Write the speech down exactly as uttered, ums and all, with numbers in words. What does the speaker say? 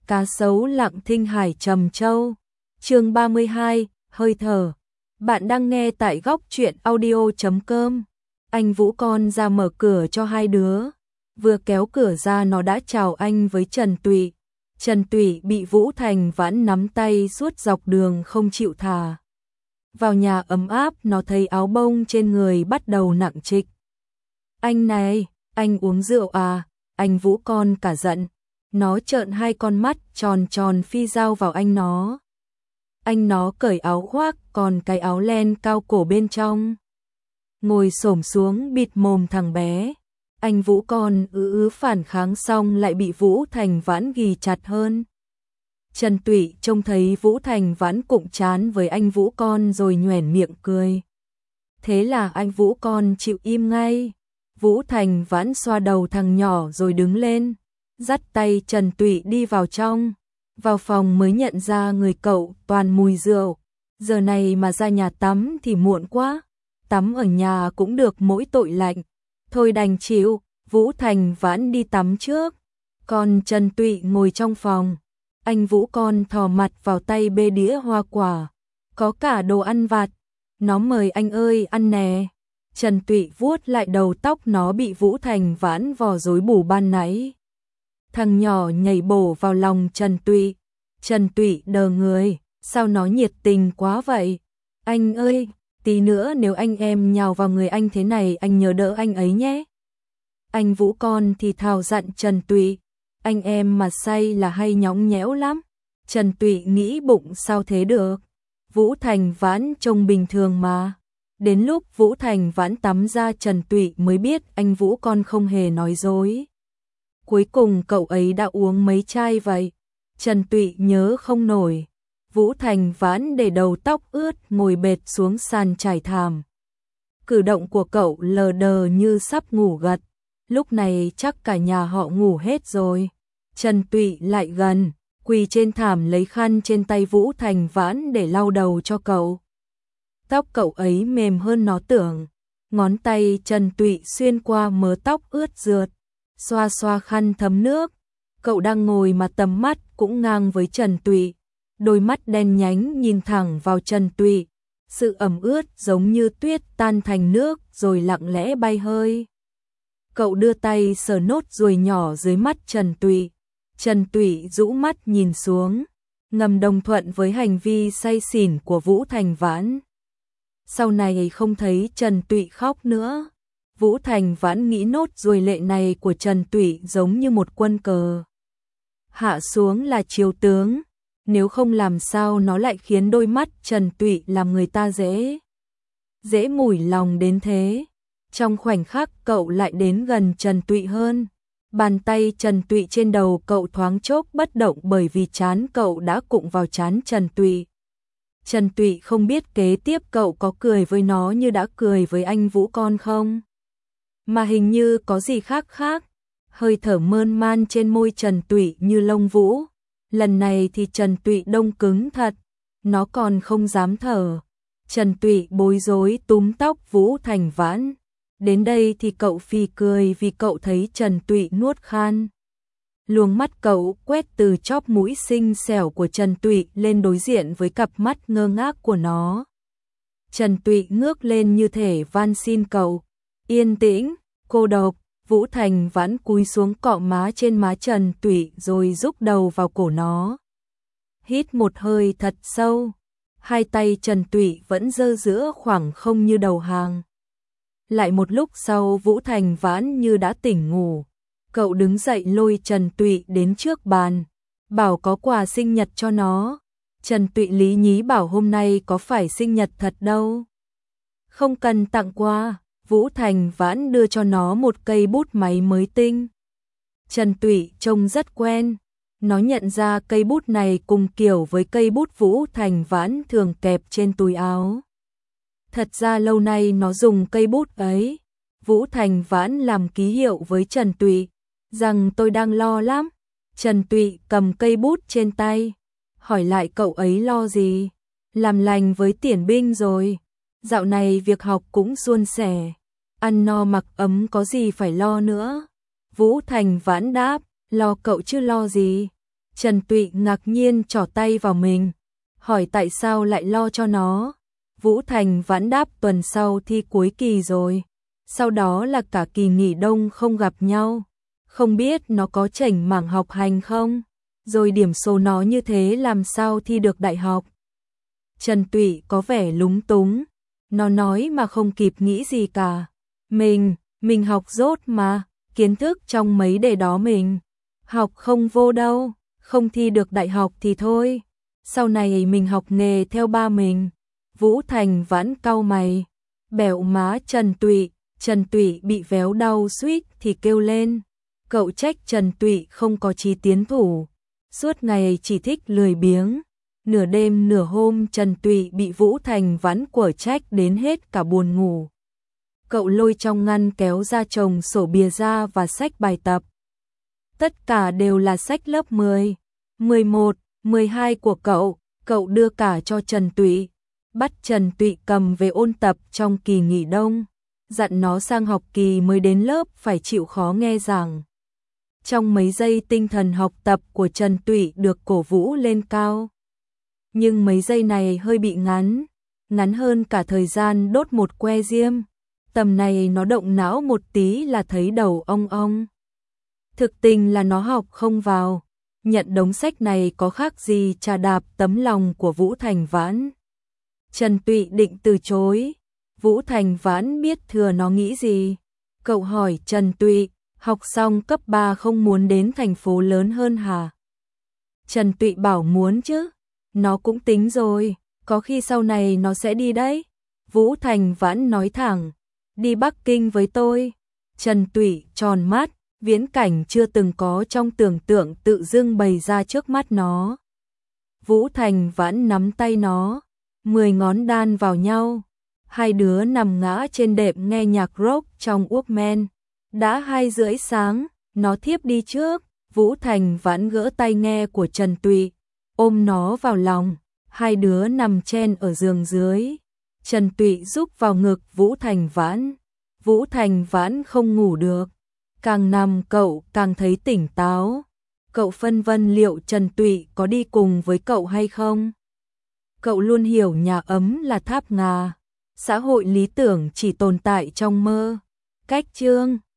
cá sấu lặng thinh hải trầm châu. Chương ba mươi hai, hơi thở. Bạn đang nghe tại góc truyện audio chấm com. Anh Vũ con ra mở cửa cho hai đứa. Vừa kéo cửa ra nó đã chào anh với Trần Tụy. Trần Tụy bị Vũ Thành Vãn nắm tay suốt dọc đường không chịu thả. Vào nhà ấm áp nó thấy áo bông trên người bắt đầu nặng trịch. Anh này, anh uống rượu à? Anh Vũ con cả giận. Nó trợn hai con mắt tròn tròn phi dao vào anh nó. Anh nó cởi áo khoác còn cái áo len cao cổ bên trong. Ngồi xổm xuống bịt mồm thằng bé. Anh Vũ con ứ ứ phản kháng xong lại bị Vũ Thành Vãn ghì chặt hơn. Trần Tụy trông thấy Vũ Thành Vãn cụng chán với anh Vũ con rồi nhoẻn miệng cười. Thế là anh Vũ con chịu im ngay. Vũ Thành Vãn xoa đầu thằng nhỏ rồi đứng lên, dắt tay Trần Tụy đi vào trong. Vào phòng mới nhận ra người cậu toàn mùi rượu. Giờ này mà ra nhà tắm thì muộn quá. Tắm ở nhà cũng được mỗi tội lạnh. Thôi đành chịu, Vũ Thành Vãn đi tắm trước. Còn Trần Tụy ngồi trong phòng. Anh Vũ con thò mặt vào tay bê đĩa hoa quả. Có cả đồ ăn vặt. Nó mời anh ơi ăn nè. Trần Tụy vuốt lại đầu tóc nó bị Vũ Thành Vãn vò rối bù ban nãy. Thằng nhỏ nhảy bổ vào lòng Trần Tụy. Trần Tụy đờ người, sao nó nhiệt tình quá vậy? Anh ơi, tí nữa nếu anh em nhào vào người anh thế này anh nhớ đỡ anh ấy nhé. Anh Vũ con thì thào dặn Trần Tụy, anh em mà say là hay nhõng nhẽo lắm. Trần Tụy nghĩ bụng sao thế được? Vũ Thành Vãn trông bình thường mà. Đến lúc Vũ Thành Vãn tắm ra Trần Tụy mới biết anh Vũ con không hề nói dối. Cuối cùng cậu ấy đã uống mấy chai vậy? Trần Tụy nhớ không nổi. Vũ Thành Vãn để đầu tóc ướt ngồi bệt xuống sàn trải thảm. Cử động của cậu lờ đờ như sắp ngủ gật. Lúc này chắc cả nhà họ ngủ hết rồi. Trần Tụy lại gần, quỳ trên thảm lấy khăn trên tay Vũ Thành Vãn để lau đầu cho cậu. Tóc cậu ấy mềm hơn nó tưởng. Ngón tay Trần Tụy xuyên qua mớ tóc ướt rượt, xoa xoa khăn thấm nước. Cậu đang ngồi mà tầm mắt cũng ngang với Trần Tụy. Đôi mắt đen nhánh nhìn thẳng vào Trần Tụy. Sự ẩm ướt giống như tuyết tan thành nước rồi lặng lẽ bay hơi. Cậu đưa tay sờ nốt ruồi nhỏ dưới mắt Trần Tụy. Trần Tụy rũ mắt nhìn xuống, ngầm đồng thuận với hành vi say xỉn của Vũ Thành Vãn. Sau này không thấy Trần Tụy khóc nữa. Vũ Thành Vãn nghĩ nốt ruồi lệ này của Trần Tụy giống như một quân cờ. Hạ xuống là chiếu tướng, nếu không làm sao nó lại khiến đôi mắt Trần Tụy làm người ta dễ dễ mủi lòng đến thế. Trong khoảnh khắc cậu lại đến gần Trần Tụy hơn. Bàn tay Trần Tụy trên đầu cậu thoáng chốc bất động bởi vì trán cậu đã cụng vào trán Trần Tụy. Trần Tụy không biết kế tiếp cậu có cười với nó như đã cười với anh Vũ con không? Mà hình như có gì khác khác. Hơi thở mơn man trên môi Trần Tụy như lông vũ. Lần này thì Trần Tụy đông cứng thật. Nó còn không dám thở. Trần Tụy bối rối túm tóc Vũ Thành Vãn. Đến đây thì cậu phì cười vì cậu thấy Trần Tụy nuốt khan. Luồng mắt cậu quét từ chóp mũi xinh xẻo của Trần Tụy lên đối diện với cặp mắt ngơ ngác của nó. Trần Tụy ngước lên như thể van xin cậu. Yên tĩnh, cô độc. Vũ Thành Vãn cúi xuống cọ má trên má Trần Tụy rồi rúc đầu vào cổ nó. Hít một hơi thật sâu. Hai tay Trần Tụy vẫn giơ giữa khoảng không như đầu hàng. Lại một lúc sau Vũ Thành Vãn như đã tỉnh ngủ. Cậu đứng dậy lôi Trần Tụy đến trước bàn. Bảo có quà sinh nhật cho nó. Trần Tụy lý nhí bảo hôm nay có phải sinh nhật thật đâu. Không cần tặng quà. Vũ Thành Vãn đưa cho nó một cây bút máy mới tinh. Trần Tụy trông rất quen. Nó nhận ra cây bút này cùng kiểu với cây bút Vũ Thành Vãn thường kẹp trên túi áo. Thật ra lâu nay nó dùng cây bút ấy. Vũ Thành Vãn làm ký hiệu với Trần Tụy rằng tôi đang lo lắm. Trần Tụy cầm cây bút trên tay, hỏi lại cậu ấy lo gì. Làm lành với Tiễn Binh rồi. Dạo này việc học cũng suôn sẻ. Ăn no mặc ấm có gì phải lo nữa. Vũ Thành Vãn đáp, lo cậu chứ lo gì. Trần Tụy ngạc nhiên trỏ tay vào mình, hỏi tại sao lại lo cho nó. Vũ Thành Vãn đáp tuần sau thi cuối kỳ rồi, sau đó là cả kỳ nghỉ đông không gặp nhau, không biết nó có chảnh mảng học hành không, rồi điểm số nó như thế làm sao thi được đại học. Trần Tụy có vẻ lúng túng, nó nói mà không kịp nghĩ gì cả. Mình, mình học dốt mà, kiến thức trong mấy đề đó mình học không vô đâu, không thi được đại học thì thôi, sau này mình học nghề theo ba mình. Vũ Thành Vãn cau mày, bẹo má Trần Tụy, Trần Tụy bị véo đau suýt thì kêu lên. Cậu trách Trần Tụy không có chí tiến thủ, suốt ngày chỉ thích lười biếng. Nửa đêm nửa hôm Trần Tụy bị Vũ Thành Vãn quở trách đến hết cả buồn ngủ. Cậu lôi trong ngăn kéo ra chồng sổ bìa ra và sách bài tập. Tất cả đều là sách lớp mười, mười một, mười hai của cậu, cậu đưa cả cho Trần Tụy, bắt Trần Tụy cầm về ôn tập trong kỳ nghỉ đông, dặn nó sang học kỳ mới đến lớp phải chịu khó nghe giảng. Trong mấy giây tinh thần học tập của Trần Tụy được cổ vũ lên cao. Nhưng mấy giây này hơi bị ngắn, ngắn hơn cả thời gian đốt một que diêm. Tầm này nó động não một tí là thấy đầu ong ong. Thực tình là nó học không vào, nhận đống sách này có khác gì trà đạp tấm lòng của Vũ Thành Vãn. Trần Tụy định từ chối, Vũ Thành Vãn biết thừa nó nghĩ gì. Cậu hỏi Trần Tụy, học xong cấp ba không muốn đến thành phố lớn hơn hả? Trần Tụy bảo muốn chứ, nó cũng tính rồi, có khi sau này nó sẽ đi đấy. Vũ Thành Vãn nói thẳng, đi Bắc Kinh với tôi. Trần Tụy tròn mắt, viễn cảnh chưa từng có trong tưởng tượng tự dưng bày ra trước mắt nó. Vũ Thành Vãn nắm tay nó, mười ngón đan vào nhau. Hai đứa nằm ngã trên đệm nghe nhạc rock trong Walkman. Đã hai rưỡi sáng, nó thiếp đi trước. Vũ Thành Vãn gỡ tai nghe của Trần Tụy, ôm nó vào lòng. Hai đứa nằm chen ở giường dưới. Trần Tụy rúc vào ngực Vũ Thành Vãn. Vũ Thành Vãn không ngủ được. Càng nằm cậu càng thấy tỉnh táo. Cậu phân vân liệu Trần Tụy có đi cùng với cậu hay không. Cậu luôn hiểu nhà ấm là tháp ngà. Xã hội lý tưởng chỉ tồn tại trong mơ. Cách chương